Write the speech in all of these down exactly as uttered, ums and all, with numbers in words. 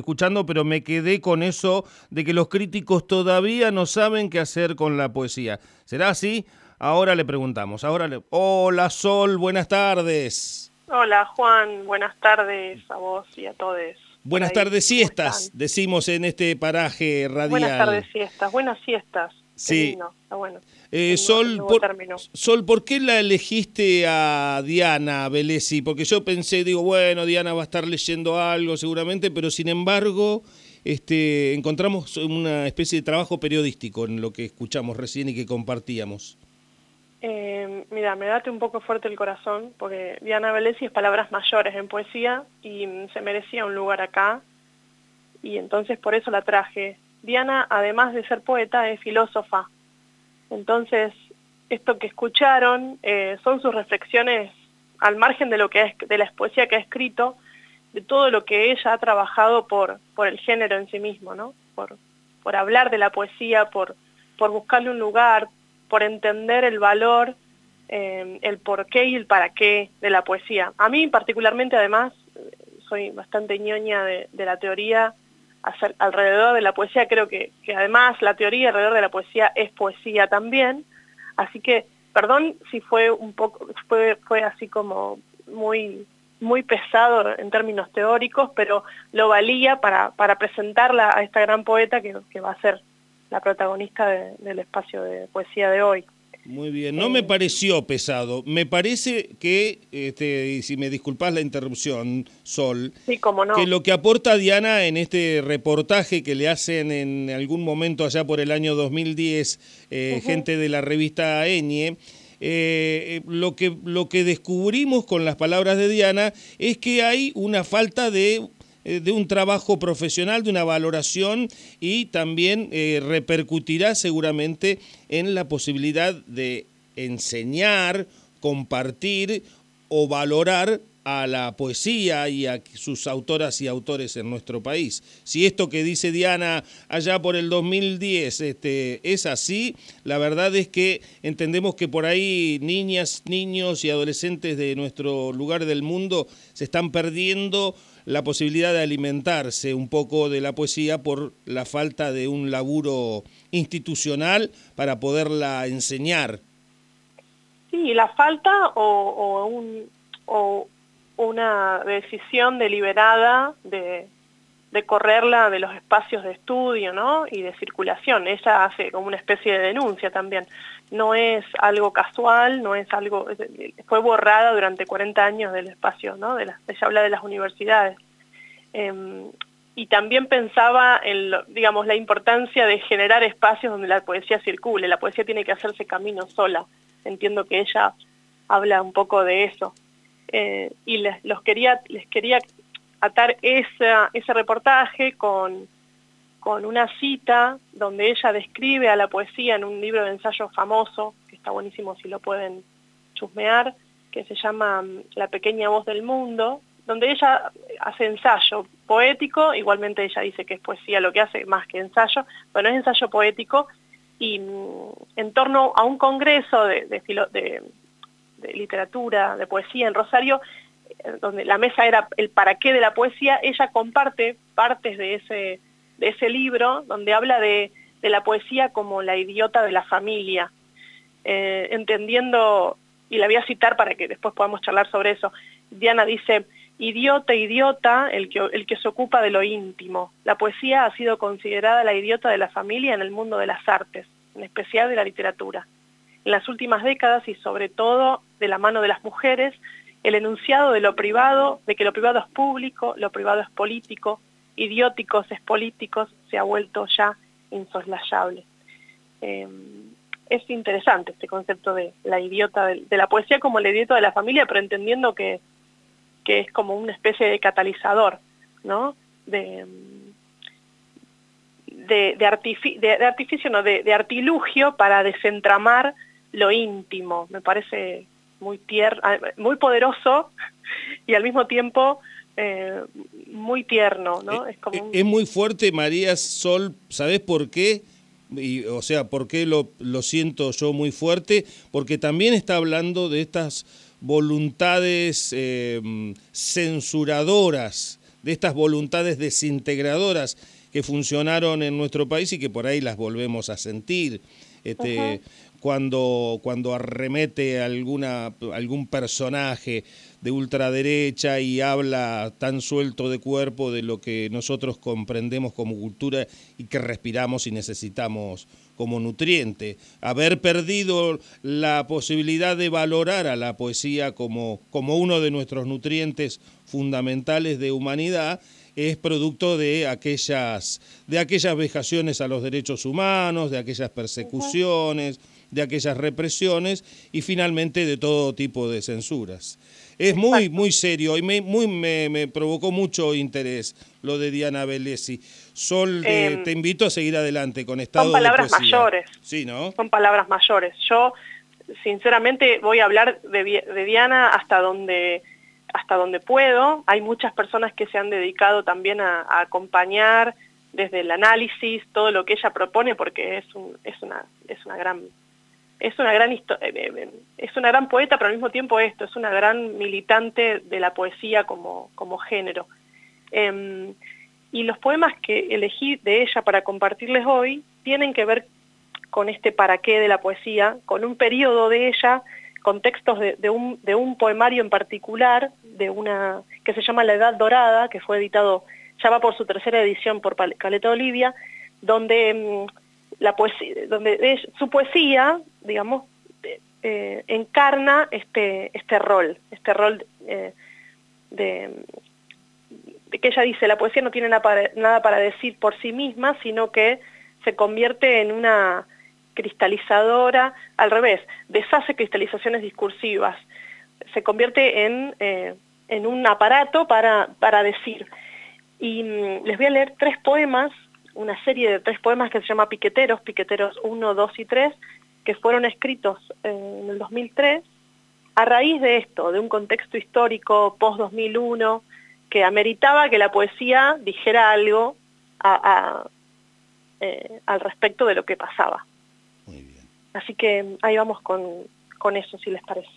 escuchando, pero me quedé con eso de que los críticos todavía no saben qué hacer con la poesía. ¿Será así? Ahora le preguntamos. Ahora le... Hola, Sol, buenas tardes. Hola, Juan, buenas tardes a vos y a todos. Buenas tardes siestas, decimos en este paraje radial. Buenas tardes siestas, buenas siestas. Sí. Qué lindo, está bueno. Eh, el Sol, nuevo, el por, Sol, ¿por qué la elegiste a Diana Velesi? Porque yo pensé, digo, bueno, Diana va a estar leyendo algo seguramente, pero sin embargo este, encontramos una especie de trabajo periodístico en lo que escuchamos recién y que compartíamos. Eh, mira, me date un poco fuerte el corazón, porque Diana Velesi es palabras mayores en poesía y se merecía un lugar acá, y entonces por eso la traje. Diana, además de ser poeta, es filósofa. Entonces, esto que escucharon eh, son sus reflexiones al margen de lo que es, de la poesía que ha escrito, de todo lo que ella ha trabajado por, por el género en sí mismo, ¿no? Por, por hablar de la poesía, por, por buscarle un lugar, por entender el valor, eh, el porqué y el para qué de la poesía. A mí particularmente, además, soy bastante ñoña de, de la teoría hacer, alrededor de la poesía. Creo que, que además la teoría alrededor de la poesía es poesía también. Así que, perdón si fue un poco, fue, fue así como muy, muy pesado en términos teóricos, pero lo valía para, para presentarla a esta gran poeta que, que va a ser la protagonista de, del espacio de poesía de hoy. Muy bien, no eh, me pareció pesado, me parece que, este, y si me disculpás la interrupción, Sol, sí, cómo no, que lo que aporta Diana en este reportaje que le hacen en algún momento allá por el año dos mil diez, eh, uh-huh. gente de la revista Enie, eh, lo, que, lo que descubrimos con las palabras de Diana es que hay una falta de... de un trabajo profesional, de una valoración y también eh, repercutirá seguramente en la posibilidad de enseñar, compartir o valorar a la poesía y a sus autoras y autores en nuestro país. Si esto que dice Diana allá por el dos mil diez este, es así, la verdad es que entendemos que por ahí niñas, niños y adolescentes de nuestro lugar del mundo se están perdiendo la posibilidad de alimentarse un poco de la poesía por la falta de un laburo institucional para poderla enseñar. Sí, la falta o, o, un, o una decisión deliberada de, de correrla de los espacios de estudio, ¿no? Y de circulación. Ella hace como una especie de denuncia también. No es algo casual, no es algo... Fue borrada durante cuarenta años del espacio, ¿no? De la, ella habla de las universidades. Eh, y también pensaba en, lo, digamos, la importancia de generar espacios donde la poesía circule. La poesía tiene que hacerse camino sola. Entiendo que ella habla un poco de eso. Eh, y les, los quería, les quería atar esa, ese reportaje con... con una cita donde ella describe a la poesía en un libro de ensayo famoso, que está buenísimo si lo pueden chusmear, que se llama La pequeña voz del mundo, donde ella hace ensayo poético, igualmente ella dice que es poesía lo que hace más que ensayo, pero es ensayo poético, y en torno a un congreso de, de, de, de literatura, de poesía en Rosario, donde la mesa era el para qué de la poesía, ella comparte partes de ese... de ese libro, donde habla de, de la poesía como la idiota de la familia, eh, entendiendo, y la voy a citar para que después podamos charlar sobre eso. Diana dice: idiota, idiota, el que, el que se ocupa de lo íntimo. La poesía ha sido considerada la idiota de la familia en el mundo de las artes, en especial de la literatura. En las últimas décadas, y sobre todo de la mano de las mujeres, el enunciado de lo privado, de que lo privado es público, lo privado es político, idióticos es políticos, se ha vuelto ya insoslayable. Eh, es interesante este concepto de la idiota, de, de la poesía como la idiota de la familia, pero entendiendo que, que es como una especie de catalizador, ¿no? De, de, de, artificio, de, de artificio, no, de, de artilugio para desentramar lo íntimo. Me parece muy tierno, muy poderoso y al mismo tiempo... Eh, muy tierno, ¿no? Eh, es, como un... es muy fuerte, María Sol, ¿sabés por qué? Y, o sea, ¿por qué lo, lo siento yo muy fuerte? Porque también está hablando de estas voluntades eh, censuradoras de estas voluntades desintegradoras que funcionaron en nuestro país y que por ahí las volvemos a sentir. Este, uh-huh. cuando, cuando arremete alguna, algún personaje de ultraderecha y habla tan suelto de cuerpo de lo que nosotros comprendemos como cultura y que respiramos y necesitamos como nutriente. Haber perdido la posibilidad de valorar a la poesía como, como uno de nuestros nutrientes fundamentales de humanidad es producto de aquellas, de aquellas vejaciones a los derechos humanos, de aquellas persecuciones, de aquellas represiones y finalmente de todo tipo de censuras. Es muy, muy serio y me, muy, me, me provocó mucho interés lo de Diana Velesi. Sol, eh, eh, te invito a seguir adelante con Estado de Poesía. Son palabras mayores. Sí, ¿no? Son palabras mayores. Yo, sinceramente, voy a hablar de, de Diana hasta donde... hasta donde puedo. Hay muchas personas que se han dedicado también a, a acompañar desde el análisis todo lo que ella propone, porque es un, es una es una gran es una gran es una gran poeta, pero al mismo tiempo esto es una gran militante de la poesía como como género. Eh, y los poemas que elegí de ella para compartirles hoy tienen que ver con este para qué de la poesía, con un periodo de ella, con textos de, de, un, de un poemario en particular, de una que se llama La Edad Dorada, que fue editado, ya va por su tercera edición por Caleta Olivia, donde, la poesía, donde es, su poesía, digamos, eh, encarna este, este rol, este rol eh, de, de que ella dice, la poesía no tiene nada para, nada para decir por sí misma, sino que se convierte en una cristalizadora, al revés, deshace cristalizaciones discursivas, se convierte en, eh, en un aparato para, para decir. Y mmm, les voy a leer tres poemas, una serie de tres poemas que se llama Piqueteros, Piqueteros uno, dos y tres, que fueron escritos eh, en el dos mil tres, a raíz de esto, de un contexto histórico post dos mil uno, que ameritaba que la poesía dijera algo a, a, eh, al respecto de lo que pasaba. Muy bien. Así que ahí vamos con, con eso, si les parece.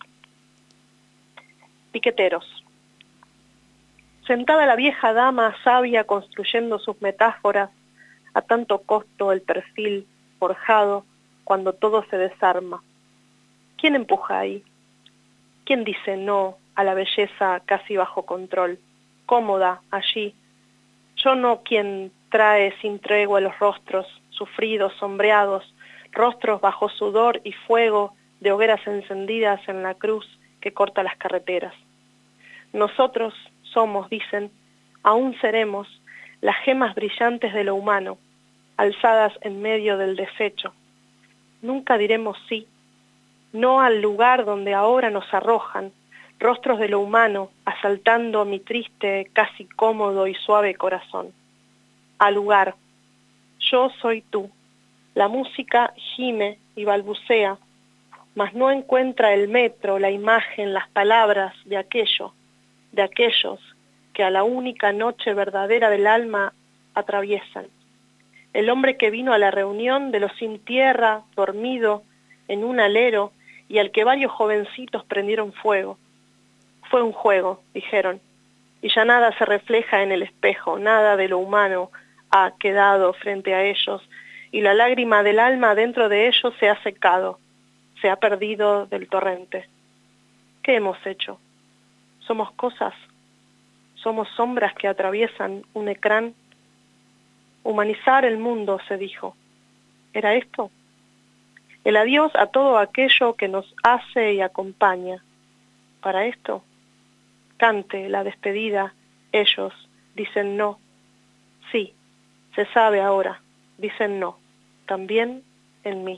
Piqueteros. Sentada la vieja dama sabia construyendo sus metáforas, a tanto costo el perfil forjado cuando todo se desarma. ¿Quién empuja ahí? ¿Quién dice no a la belleza casi bajo control, cómoda allí? Yo no quien trae sin tregua los rostros, sufridos, sombreados, rostros bajo sudor y fuego de hogueras encendidas en la cruz que corta las carreteras. Nosotros somos, dicen, aún seremos, las gemas brillantes de lo humano, alzadas en medio del desecho. Nunca diremos sí, no al lugar donde ahora nos arrojan, rostros de lo humano, asaltando mi triste, casi cómodo y suave corazón. Al lugar, yo soy tú. La música gime y balbucea, mas no encuentra el metro, la imagen, las palabras de aquello, de aquellos que a la única noche verdadera del alma atraviesan. El hombre que vino a la reunión de los sin tierra, dormido en un alero, y al que varios jovencitos prendieron fuego. Fue un juego, dijeron, y ya nada se refleja en el espejo, nada de lo humano ha quedado frente a ellos, y la lágrima del alma dentro de ellos se ha secado, se ha perdido del torrente. ¿Qué hemos hecho? ¿Somos cosas? ¿Somos sombras que atraviesan un ecrán? Humanizar el mundo, se dijo. ¿Era esto? El adiós a todo aquello que nos hace y acompaña. Para esto, cante la despedida, ellos dicen no. Sí, se sabe ahora, dicen no. También en mí.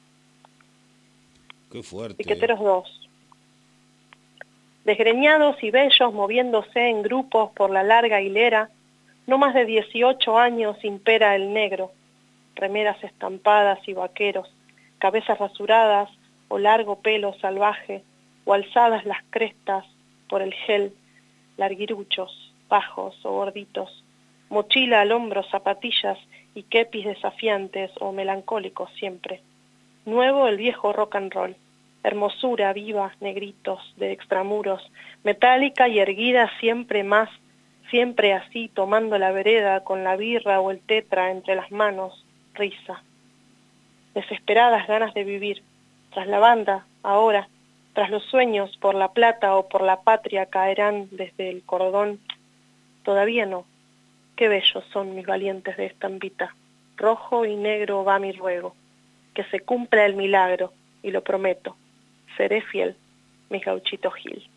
Qué fuerte. Piqueteros dos. Desgreñados y bellos moviéndose en grupos por la larga hilera, no más de dieciocho años impera el negro, remeras estampadas y vaqueros, cabezas rasuradas o largo pelo salvaje, o alzadas las crestas por el gel, larguiruchos, bajos o gorditos, mochila al hombro, zapatillas y kepis desafiantes o melancólicos siempre. Nuevo el viejo rock and roll, hermosura viva, negritos de extramuros, metálica y erguida siempre más siempre así tomando la vereda con la birra o el tetra entre las manos, risa. Desesperadas ganas de vivir, tras la banda, ahora, tras los sueños por la plata o por la patria caerán desde el cordón. Todavía no, qué bellos son mis valientes de estampita, rojo y negro va mi ruego, que se cumpla el milagro, y lo prometo, seré fiel, mi gauchito Gil.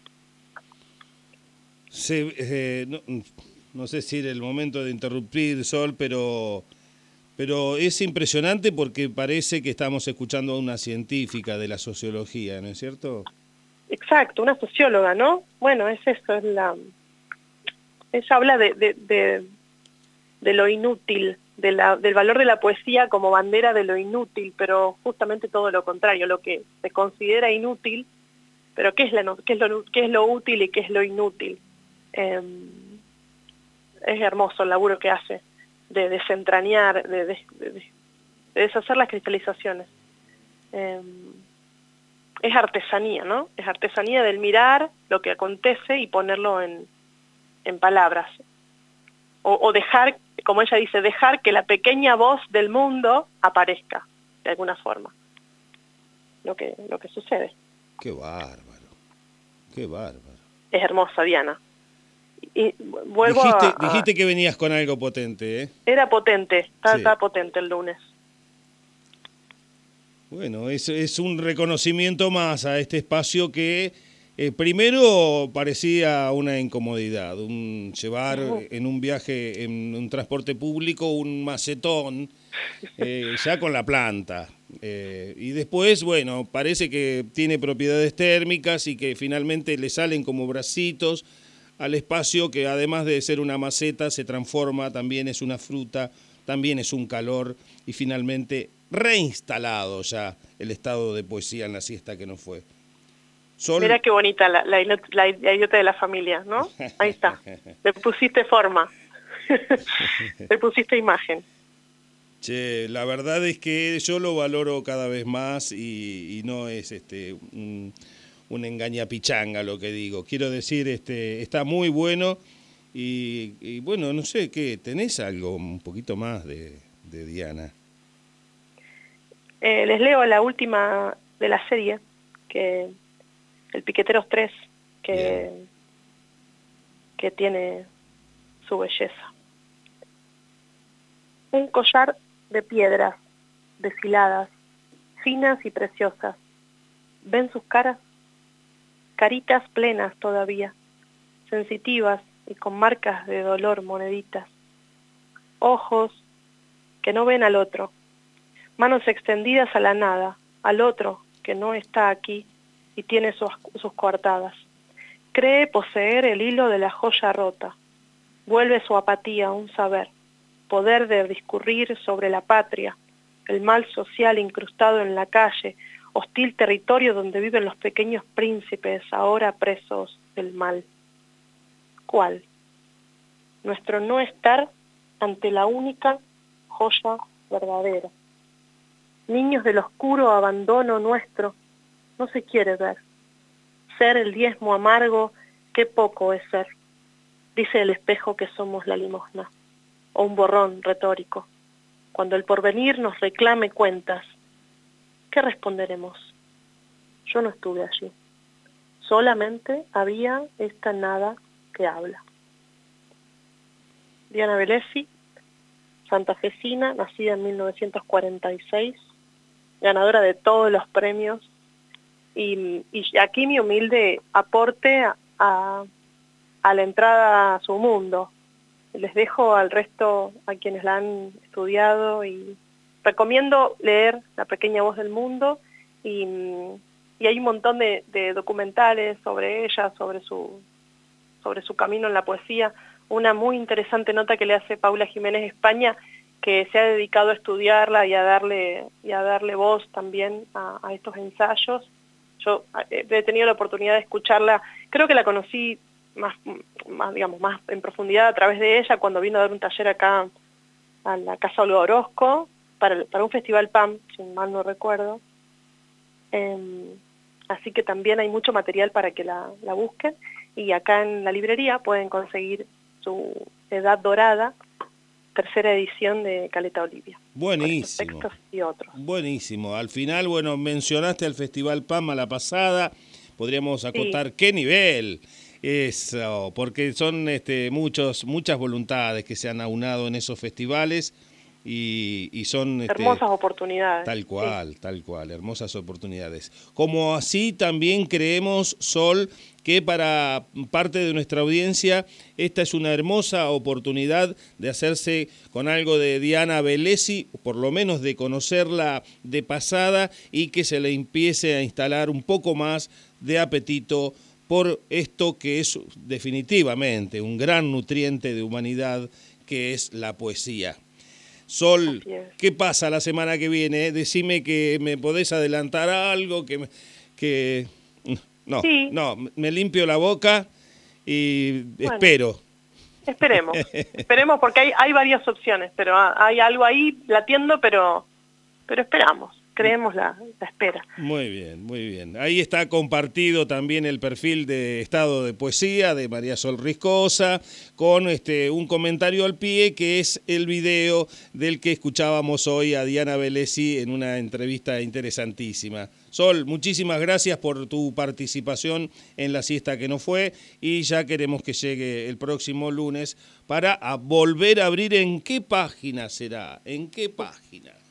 Se, eh, no, no sé si era el momento de interrumpir, Sol, pero, pero es impresionante porque parece que estamos escuchando a una científica de la sociología, ¿no es cierto? Exacto, una socióloga, ¿no? Bueno, es eso, es la... Ella habla de, de, de, de lo inútil, de la, del valor de la poesía como bandera de lo inútil, pero justamente todo lo contrario, lo que se considera inútil, pero ¿qué es, la, qué es, lo, qué es lo útil y qué es lo inútil? Eh, es hermoso el laburo que hace de desentrañar, de, de, de, de deshacer las cristalizaciones. Eh, es artesanía, ¿no? Es artesanía del mirar lo que acontece y ponerlo en, en palabras. O, o dejar, como ella dice, dejar que la pequeña voz del mundo aparezca, de alguna forma. Lo que, lo que sucede. Qué bárbaro, qué bárbaro. Es hermosa, Diana. Y vuelvo dijiste, a, a... dijiste que venías con algo potente, ¿eh? Era potente, está, sí. está potente el lunes. Bueno, es, es un reconocimiento más a este espacio que eh, primero parecía una incomodidad, un llevar uh-huh. en un viaje, en un transporte público, un macetón, eh, ya con la planta. Eh, y después, bueno, parece que tiene propiedades térmicas y que finalmente le salen como bracitos al espacio que además de ser una maceta se transforma, también es una fruta, también es un calor y finalmente reinstalado ya el estado de poesía en la siesta que no fue. Sol... Mira qué bonita la, la, la, la idiota de la familia, ¿no? Ahí está, le pusiste forma, le pusiste imagen. Che, la verdad es que yo lo valoro cada vez más y, y no es este un, un engañapichanga lo que digo. Quiero decir, este está muy bueno y, y bueno, no sé, ¿qué? ¿Tenés algo un poquito más de, de Diana? Eh, les leo la última de la serie, que el Piqueteros tres, que, que tiene su belleza. Un collar de piedras deshiladas, finas y preciosas. ¿Ven sus caras? Caritas plenas todavía, sensitivas y con marcas de dolor moneditas. Ojos que no ven al otro. Manos extendidas a la nada, al otro que no está aquí y tiene sus, sus coartadas. Cree poseer el hilo de la joya rota. Vuelve su apatía a un saber, poder de discurrir sobre la patria, el mal social incrustado en la calle, hostil territorio donde viven los pequeños príncipes ahora presos del mal. ¿Cuál? Nuestro no estar ante la única joya verdadera. Niños del oscuro abandono nuestro, no se quiere ver. Ser el diezmo amargo, qué poco es ser. Dice el espejo que somos la limosna, o un borrón retórico. Cuando el porvenir nos reclame cuentas, ¿qué responderemos? Yo no estuve allí. Solamente había esta nada que habla. Diana Velesi, santafesina, nacida en mil novecientos cuarenta y seis, ganadora de todos los premios, y, y aquí mi humilde aporte a, a, a la entrada a su mundo. Les dejo al resto, a quienes la han estudiado, y recomiendo leer La pequeña voz del mundo, y, y hay un montón de, de documentales sobre ella, sobre su, sobre su camino en la poesía. Una muy interesante nota que le hace Paula Jiménez España, que se ha dedicado a estudiarla y a darle, y a darle voz también a, a estos ensayos. Yo he tenido la oportunidad de escucharla, creo que la conocí más, más, digamos, más en profundidad a través de ella cuando vino a dar un taller acá a la Casa Olga Orozco, para, para un festival P A M, si mal no recuerdo. Eh, así que también hay mucho material para que la, la busquen, y acá en la librería pueden conseguir su Edad Dorada, tercera edición de Caleta Olivia. Buenísimo. Textos y otros. Buenísimo. Al final, bueno, mencionaste al Festival Pama la pasada, podríamos acotar Sí. qué nivel. Eso, porque son este, muchos, muchas voluntades que se han aunado en esos festivales y, y son... Este, hermosas oportunidades. Tal cual, sí. tal cual, hermosas oportunidades. Como así también creemos, Sol, que para parte de nuestra audiencia esta es una hermosa oportunidad de hacerse con algo de Diana Velesi, por lo menos de conocerla de pasada y que se le empiece a instalar un poco más de apetito por esto que es definitivamente un gran nutriente de humanidad, que es la poesía. Sol, ¿qué pasa la semana que viene? Decime que me podés adelantar algo, que... que no, sí. no, me limpio la boca y bueno, espero. Esperemos, esperemos porque hay, hay varias opciones, pero hay algo ahí latiendo, pero, pero esperamos. Creemos la, la espera. Muy bien, muy bien. Ahí está compartido también el perfil de Estado de Poesía de María Sol Riscosa, con este un comentario al pie, que es el video del que escuchábamos hoy a Diana Velesi en una entrevista interesantísima. Sol, muchísimas gracias por tu participación en la siesta que no fue y ya queremos que llegue el próximo lunes para a volver a abrir. ¿En qué página será? ¿En qué página?